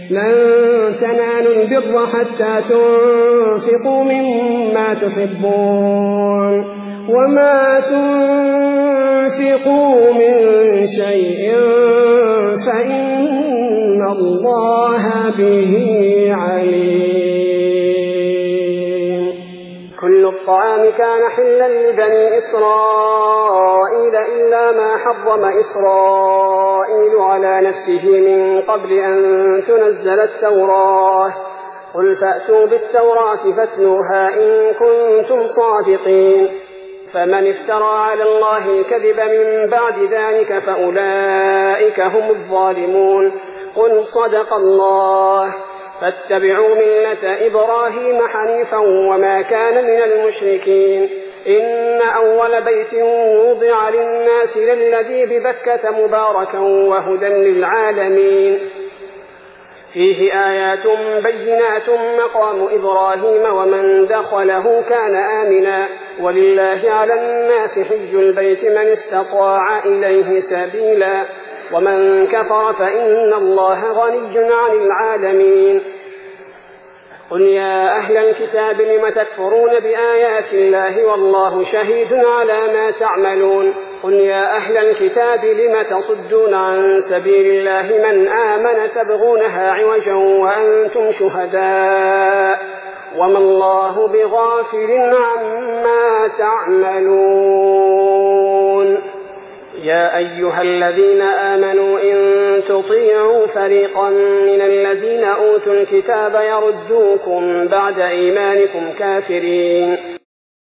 لن تنالوا البر حتى تنفقوا مما تحبون وما تنفقوا من شيء فإن الله به عليم. كل الطعام كان حلا لبني إسرائيل إلا ما حرم إسرائيل على نفسه من قبل أن تنزل التوراة. قل فأتوا بالتوراة فاتلوها إن كنتم صادقين. فمن افترى على الله الكذب من بعد ذلك فأولئك هم الظالمون. قل صدق الله. فاتبعوا ملة إبراهيم حنيفا وما كان من المشركين. إن أول بيت وضع للناس للذي ببكة مباركا وهدى للعالمين. فيه آيات بينات مقام إبراهيم ومن دخله كان آمنا ولله على الناس حج البيت من استطاع إليه سبيلا ومن كفر فإن الله غني عن العالمين. قل يا أهل الكتاب لم تكفرون بآيات الله والله شهيد على ما تعملون. قل يا أهل الكتاب لم تصدون عن سبيل الله من آمن تبغونها عوجا وأنتم شهداء وما الله بغافل عما تعملون. يا أيها الذين آمنوا إن تطيعوا فريقا من الذين أوتوا الكتاب يردوكم بعد إيمانكم كافرين